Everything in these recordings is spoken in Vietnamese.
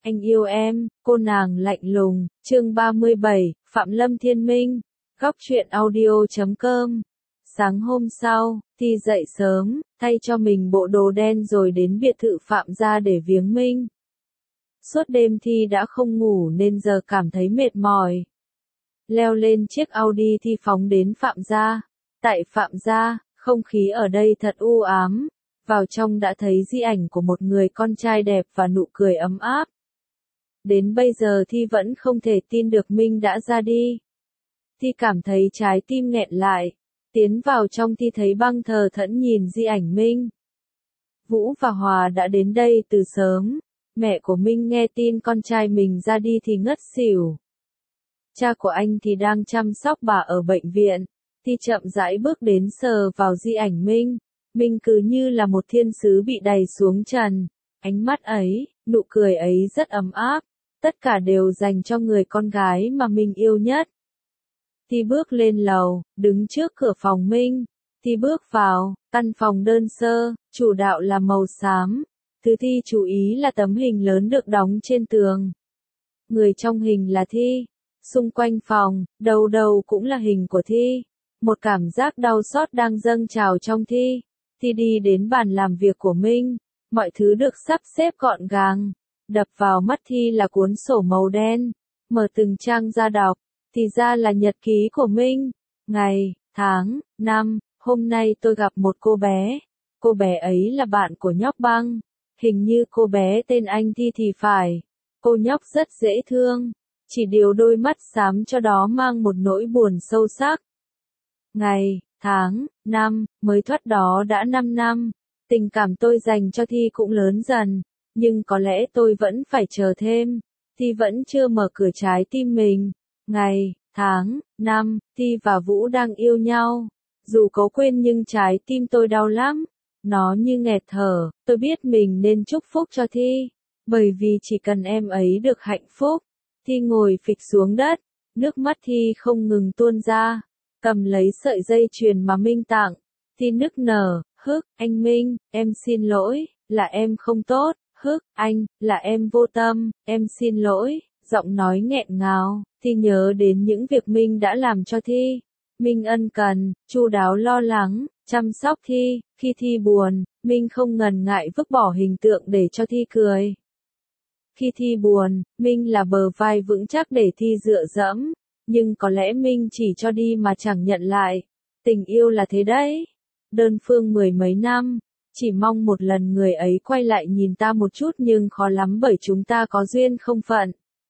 Anh yêu em, cô nàng lạnh lùng, chương 37, Phạm Lâm Thiên Minh, góc truyện audio.com. Sáng hôm sau, Thi dậy sớm, thay cho mình bộ đồ đen rồi đến biệt thự Phạm gia để viếng Minh. Suốt đêm Thi đã không ngủ nên giờ cảm thấy mệt mỏi. Leo lên chiếc Audi Thi phóng đến Phạm gia. Tại Phạm gia, không khí ở đây thật u ám. Vào trong đã thấy di ảnh của một người con trai đẹp và nụ cười ấm áp. Đến bây giờ Thi vẫn không thể tin được Minh đã ra đi. Thi cảm thấy trái tim nghẹn lại. Tiến vào trong Thi thấy Băng thờ thẫn nhìn di ảnh Minh. Vũ và Hòa đã đến đây từ sớm. Mẹ của Minh nghe tin con trai mình ra đi thì ngất xỉu. Cha của anh thì đang chăm sóc bà ở bệnh viện. Thi chậm rãi bước đến sờ vào di ảnh Minh. Minh cứ như là một thiên sứ bị đày xuống trần. Ánh mắt ấy, nụ cười ấy rất ấm áp. Tất cả đều dành cho người con gái mà mình yêu nhất. Thi bước lên lầu, đứng trước cửa phòng Minh. Thi bước vào, căn phòng đơn sơ, chủ đạo là màu xám. Thứ Thi chú ý là tấm hình lớn được đóng trên tường. Người trong hình là Thi. Xung quanh phòng, đầu đầu cũng là hình của Thi. Một cảm giác đau xót đang dâng trào trong Thi. Thi đi đến bàn làm việc của Minh. Mọi thứ được sắp xếp gọn gàng. Đập vào mắt Thi là cuốn sổ màu đen. Mở từng trang ra đọc. Thì ra là nhật ký của Minh. Ngày, tháng, năm, hôm nay tôi gặp một cô bé. Cô bé ấy là bạn của nhóc Băng. Hình như cô bé tên anh Thi thì phải. Cô nhóc rất dễ thương. Chỉ điều đôi mắt xám cho đó mang một nỗi buồn sâu sắc. Ngày, tháng, năm, mới thoát đó đã 5 năm. Tình cảm tôi dành cho Thi cũng lớn dần. Nhưng có lẽ tôi vẫn phải chờ thêm. Thi vẫn chưa mở cửa trái tim mình. Ngày, tháng, năm, Thi và Vũ đang yêu nhau. Dù có quên nhưng trái tim tôi đau lắm. Nó như nghẹt thở, tôi biết mình nên chúc phúc cho Thi. Bởi vì chỉ cần em ấy được hạnh phúc. Thi ngồi phịch xuống đất, nước mắt Thi không ngừng tuôn ra. Cầm lấy sợi dây chuyền mà Minh tặng. Thi nức nở, hức, anh Minh, em xin lỗi, là em không tốt, hức, anh, là em vô tâm, em xin lỗi, giọng nói nghẹn ngào. Thi nhớ đến những việc Minh đã làm cho Thi. Minh ân cần, chu đáo lo lắng, chăm sóc Thi. Khi Thi buồn, Minh không ngần ngại vứt bỏ hình tượng để cho Thi cười. Khi Thi buồn, Minh là bờ vai vững chắc để Thi dựa dẫm. Nhưng có lẽ Minh chỉ cho đi mà chẳng nhận lại. Tình yêu là thế đấy. Đơn phương 10 mấy năm. Chỉ mong một lần người ấy quay lại nhìn ta một chút nhưng khó lắm bởi chúng ta có duyên không phận.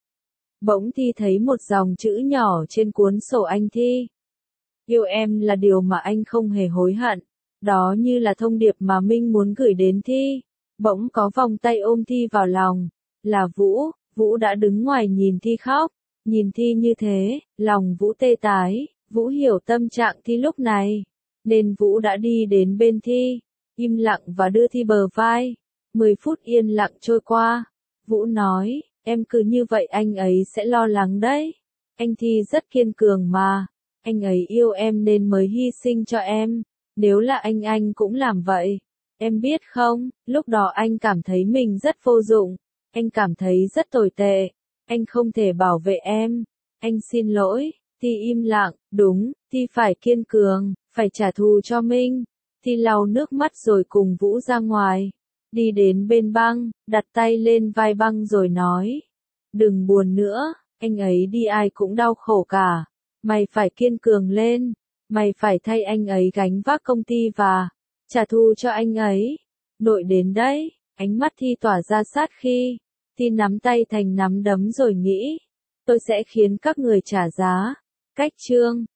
Bỗng Thi thấy một dòng chữ nhỏ trên cuốn sổ anh Thi. Yêu em là điều mà anh không hề hối hận. Đó như là thông điệp mà Minh muốn gửi đến Thi. Bỗng có vòng tay ôm Thi vào lòng. Là Vũ. Vũ đã đứng ngoài nhìn Thi khóc. Nhìn Thi như thế, lòng Vũ tê tái. Vũ hiểu tâm trạng Thi lúc này. Nên Vũ đã đi đến bên Thi. Im lặng và đưa Thi bờ vai. 10 phút yên lặng trôi qua. Vũ nói, em cứ như vậy anh ấy sẽ lo lắng đấy. Anh Thi rất kiên cường mà. Anh ấy yêu em nên mới hy sinh cho em. Nếu là anh cũng làm vậy. Em biết không, lúc đó anh cảm thấy mình rất vô dụng. Anh cảm thấy rất tồi tệ. Anh không thể bảo vệ em. Anh xin lỗi. Thi im lặng, đúng, Thi phải kiên cường, phải trả thù cho Minh. Thi lau nước mắt rồi cùng Vũ ra ngoài. Đi đến bên Băng, đặt tay lên vai Băng rồi nói. Đừng buồn nữa, anh ấy đi ai cũng đau khổ cả. Mày phải kiên cường lên. Mày phải thay anh ấy gánh vác công ty và trả thù cho anh ấy. Nội đến đấy, ánh mắt Thi tỏa ra sát khi. Thi nắm tay thành nắm đấm rồi nghĩ. Tôi sẽ khiến các người trả giá. Cách chương